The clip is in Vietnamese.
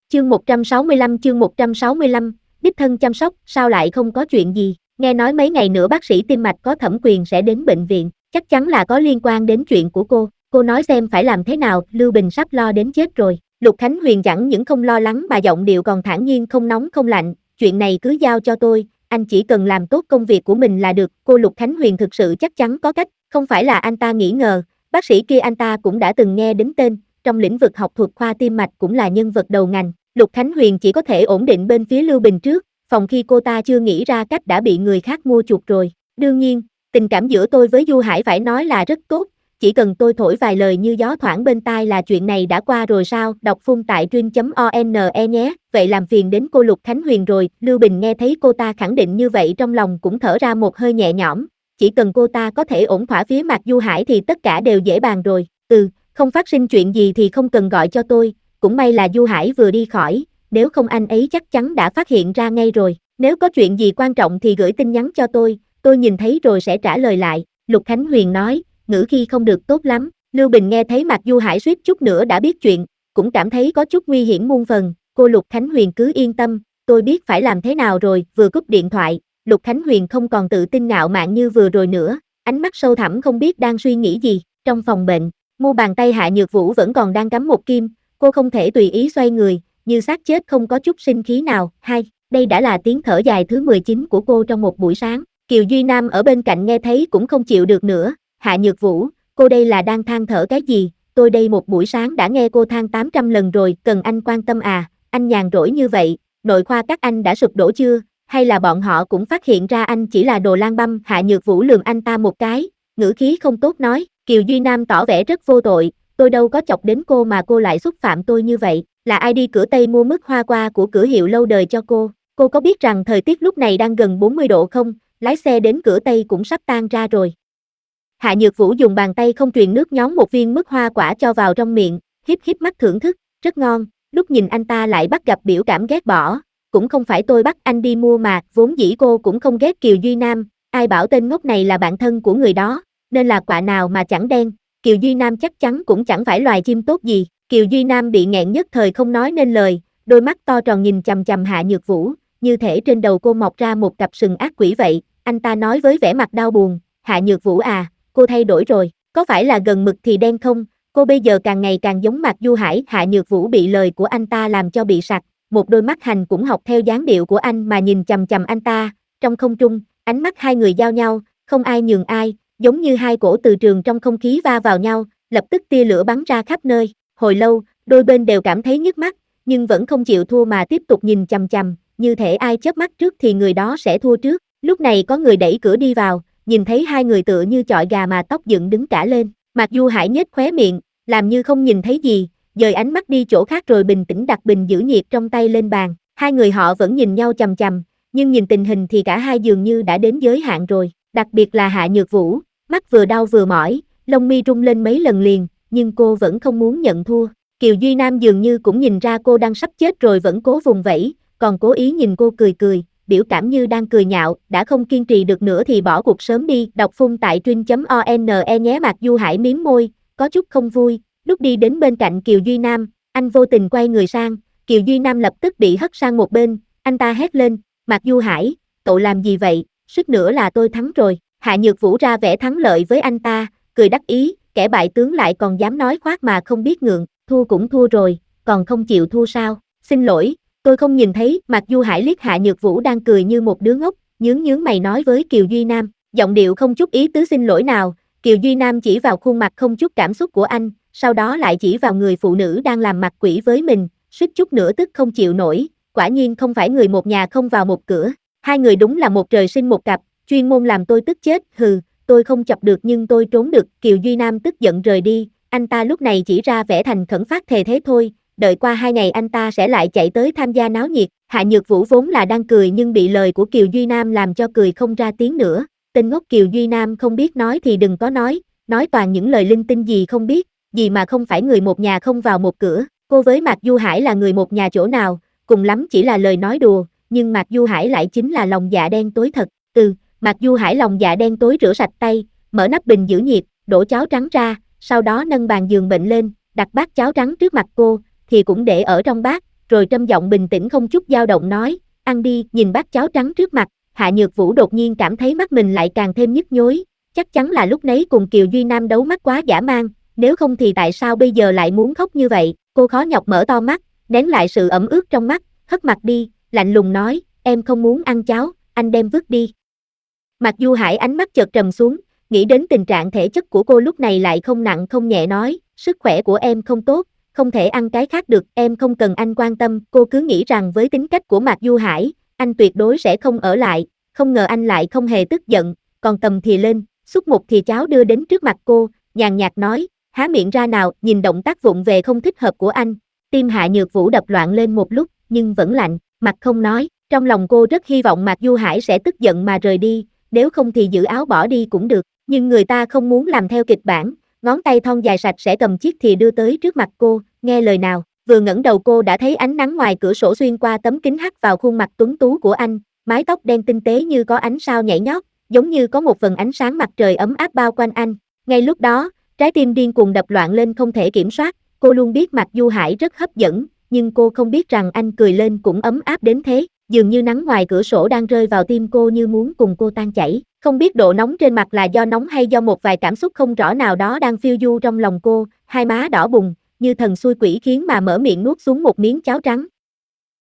Chương 165, đích thân chăm sóc, sao lại không có chuyện gì, nghe nói mấy ngày nữa bác sĩ tim mạch có thẩm quyền sẽ đến bệnh viện, chắc chắn là có liên quan đến chuyện của cô nói xem phải làm thế nào, Lưu Bình sắp lo đến chết rồi. Lục Khánh Huyền chẳng những không lo lắng mà giọng điệu còn thản nhiên không nóng không lạnh, chuyện này cứ giao cho tôi, anh chỉ cần làm tốt công việc của mình là được. Cô Lục Khánh Huyền thực sự chắc chắn có cách, không phải là anh ta nghi ngờ, bác sĩ kia anh ta cũng đã từng nghe đến tên, trong lĩnh vực học thuật khoa tim mạch cũng là nhân vật đầu ngành. Lục Khánh Huyền chỉ có thể ổn định bên phía Lưu Bình trước, phòng khi cô ta chưa nghĩ ra cách đã bị người khác mua chuộc rồi. Đương nhiên, tình cảm giữa tôi với Du Hải phải nói là rất tốt, chỉ cần tôi thổi vài lời như gió thoảng bên tai là chuyện này đã qua rồi sao, đọc phun tại truyện.one nhé, vậy làm phiền đến cô Lục Khánh Huyền rồi. Lưu Bình nghe thấy cô ta khẳng định như vậy trong lòng cũng thở ra một hơi nhẹ nhõm, chỉ cần cô ta có thể ổn thỏa phía Mạc Du Hải thì tất cả đều dễ bàn rồi. Không phát sinh chuyện gì thì không cần gọi cho tôi, cũng may là Du Hải vừa đi khỏi, nếu không anh ấy chắc chắn đã phát hiện ra ngay rồi, nếu có chuyện gì quan trọng thì gửi tin nhắn cho tôi nhìn thấy rồi sẽ trả lời lại, Lục Khánh Huyền nói, ngữ khi không được tốt lắm. Lưu Bình nghe thấy Mạc Du Hải suýt chút nữa đã biết chuyện, cũng cảm thấy có chút nguy hiểm muôn phần, cô Lục Khánh Huyền cứ yên tâm, tôi biết phải làm thế nào rồi. Vừa cúp điện thoại, Lục Khánh Huyền không còn tự tin ngạo mạn như vừa rồi nữa, ánh mắt sâu thẳm không biết đang suy nghĩ gì. Trong phòng bệnh, mu bàn tay Hạ Nhược Vũ vẫn còn đang cắm một kim, cô không thể tùy ý xoay người, như xác chết không có chút sinh khí nào. Đây đã là tiếng thở dài thứ 19 của cô trong một buổi sáng. Kiều Duy Nam ở bên cạnh nghe thấy cũng không chịu được nữa, Hạ Nhược Vũ, cô đây là đang than thở cái gì, tôi đây một buổi sáng đã nghe cô than 800 lần rồi, cần anh quan tâm à, anh nhàn rỗi như vậy, nội khoa các anh đã sụp đổ chưa, hay là bọn họ cũng phát hiện ra anh chỉ là đồ lang băm. Hạ Nhược Vũ lườm anh ta một cái, ngữ khí không tốt nói. Kiều Duy Nam tỏ vẻ rất vô tội, tôi đâu có chọc đến cô mà cô lại xúc phạm tôi như vậy, là ai đi cửa Tây mua mứt hoa qua của cửa hiệu lâu đời cho cô có biết rằng thời tiết lúc này đang gần 40 độ không, lái xe đến cửa Tây cũng sắp tan ra rồi. Hạ Nhược Vũ dùng bàn tay không truyền nước nhón một viên mứt hoa quả cho vào trong miệng, híp híp mắt thưởng thức, rất ngon, lúc nhìn anh ta lại bắt gặp biểu cảm ghét bỏ, cũng không phải tôi bắt anh đi mua mà, vốn dĩ cô cũng không ghét Kiều Duy Nam, ai bảo tên ngốc này là bạn thân của người đó, nên là quạ nào mà chẳng đen, Kiều Duy Nam chắc chắn cũng chẳng phải loài chim tốt gì. Kiều Duy Nam bị nghẹn nhất thời không nói nên lời, đôi mắt to tròn nhìn chằm chằm Hạ Nhược Vũ, như thể trên đầu cô mọc ra một cặp sừng ác quỷ vậy, anh ta nói với vẻ mặt đau buồn, Hạ Nhược Vũ à, cô thay đổi rồi, có phải là gần mực thì đen không, cô bây giờ càng ngày càng giống Mạc Du Hải. Hạ Nhược Vũ bị lời của anh ta làm cho bị sặc, một đôi mắt hành cũng học theo dáng điệu của anh mà nhìn chằm chằm anh ta, trong không trung, ánh mắt hai người giao nhau, không ai nhường ai, giống như hai cổ từ trường trong không khí va vào nhau, lập tức tia lửa bắn ra khắp nơi. Hồi lâu, đôi bên đều cảm thấy nhức mắt, nhưng vẫn không chịu thua mà tiếp tục nhìn chằm chằm, như thể ai chớp mắt trước thì người đó sẽ thua trước. Lúc này có người đẩy cửa đi vào, nhìn thấy hai người tựa như chọi gà mà tóc dựng đứng cả lên. Mạc Du Hải nhếch khóe miệng, làm như không nhìn thấy gì, dời ánh mắt đi chỗ khác rồi bình tĩnh đặt bình giữ nhiệt trong tay lên bàn. Hai người họ vẫn nhìn nhau chằm chằm, nhưng nhìn tình hình thì cả hai dường như đã đến giới hạn rồi, đặc biệt là Hạ Nhược Vũ, mắt vừa đau vừa mỏi, lông mi rung lên mấy lần liền, nhưng cô vẫn không muốn nhận thua. Kiều Duy Nam dường như cũng nhìn ra cô đang sắp chết rồi vẫn cố vùng vẫy, còn cố ý nhìn cô cười cười, biểu cảm như đang cười nhạo, đã không kiên trì được nữa thì bỏ cuộc sớm đi. Đọc phun tại truyện.one nhé. Mạc Du Hải mím môi, có chút không vui, lúc đi đến bên cạnh Kiều Duy Nam, anh vô tình quay người sang, Kiều Duy Nam lập tức bị hất sang một bên, anh ta hét lên, Mạc Du Hải, cậu làm gì vậy, suýt nữa là tôi thắng rồi. Hạ Nhược Vũ ra vẻ thắng lợi với anh ta, cười đắc ý, kẻ bại tướng lại còn dám nói khoác mà không biết ngượng, thua cũng thua rồi, còn không chịu thua sao, xin lỗi, tôi không nhìn thấy. Mạc Du Hải liếc Hạ Nhược Vũ đang cười như một đứa ngốc, nhướng mày nói với Kiều Duy Nam, giọng điệu không chút ý tứ xin lỗi nào. Kiều Duy Nam chỉ vào khuôn mặt không chút cảm xúc của anh, sau đó lại chỉ vào người phụ nữ đang làm mặt quỷ với mình, suýt chút nữa tức không chịu nổi, quả nhiên không phải người một nhà không vào một cửa, hai người đúng là một trời sinh một cặp, chuyên môn làm tôi tức chết, hừ, tôi không chọc được nhưng tôi trốn được. Kiều Duy Nam tức giận rời đi, anh ta lúc này chỉ ra vẻ thành khẩn phát thề thế thôi, đợi qua 2 ngày anh ta sẽ lại chạy tới tham gia náo nhiệt. Hạ Nhược Vũ vốn là đang cười nhưng bị lời của Kiều Duy Nam làm cho cười không ra tiếng nữa, tên ngốc Kiều Duy Nam không biết nói thì đừng có nói toàn những lời linh tinh gì không biết, gì mà không phải người một nhà không vào một cửa, cô với Mạc Du Hải là người một nhà chỗ nào, cùng lắm chỉ là lời nói đùa, nhưng Mạc Du Hải lại chính là lòng dạ đen tối thật. Mạc Du Hải lòng dạ đen tối rửa sạch tay, mở nắp bình giữ nhiệt, đổ cháo trắng ra, sau đó nâng bàn giường bệnh lên, đặt bát cháo trắng trước mặt cô, thì cũng để ở trong bát, rồi trầm giọng bình tĩnh không chút dao động nói, ăn đi. Nhìn bát cháo trắng trước mặt, Hạ Nhược Vũ đột nhiên cảm thấy mắt mình lại càng thêm nhức nhối, chắc chắn là lúc nấy cùng Kiều Duy Nam đấu mắt quá dã man, nếu không thì tại sao bây giờ lại muốn khóc như vậy. Cô khó nhọc mở to mắt, nén lại sự ẩm ướt trong mắt, hất mặt đi, lạnh lùng nói, em không muốn ăn cháo, anh đem vứt đi. Mạc Du Hải ánh mắt chợt trầm xuống, nghĩ đến tình trạng thể chất của cô lúc này lại không nặng không nhẹ nói, sức khỏe của em không tốt, không thể ăn cái khác được, em không cần anh quan tâm. Cô cứ nghĩ rằng với tính cách của Mạc Du Hải, anh tuyệt đối sẽ không ở lại, không ngờ anh lại không hề tức giận, còn cầm thìa lên, xúc một thìa cháo đưa đến trước mặt cô, nhàn nhạt nói, há miệng ra nào. Nhìn động tác vụng về không thích hợp của anh, tim Hạ Nhược Vũ đập loạn lên một lúc, nhưng vẫn lạnh, mặt không nói. Trong lòng cô rất hy vọng Mạc Du Hải sẽ tức giận mà rời đi, nếu không thì giữ áo bỏ đi cũng được, nhưng người ta không muốn làm theo kịch bản, ngón tay thon dài sạch sẽ cầm chiếc thìa đưa tới trước mặt cô, nghe lời nào. Vừa ngẩng đầu cô đã thấy ánh nắng ngoài cửa sổ xuyên qua tấm kính hắt vào khuôn mặt tuấn tú của anh, mái tóc đen tinh tế như có ánh sao nhảy nhót, giống như có một vầng ánh sáng mặt trời ấm áp bao quanh anh. Ngay lúc đó, trái tim điên cuồng đập loạn lên không thể kiểm soát. Cô luôn biết Mạc Du Hải rất hấp dẫn, nhưng cô không biết rằng anh cười lên cũng ấm áp đến thế, dường như nắng ngoài cửa sổ đang rơi vào tim cô như muốn cùng cô tan chảy. Không biết độ nóng trên mặt là do nóng hay do một vài cảm xúc không rõ nào đó đang phiêu du trong lòng cô, hai má đỏ bừng, như thần xui quỷ khiến mà mở miệng nuốt xuống một miếng cháo trắng.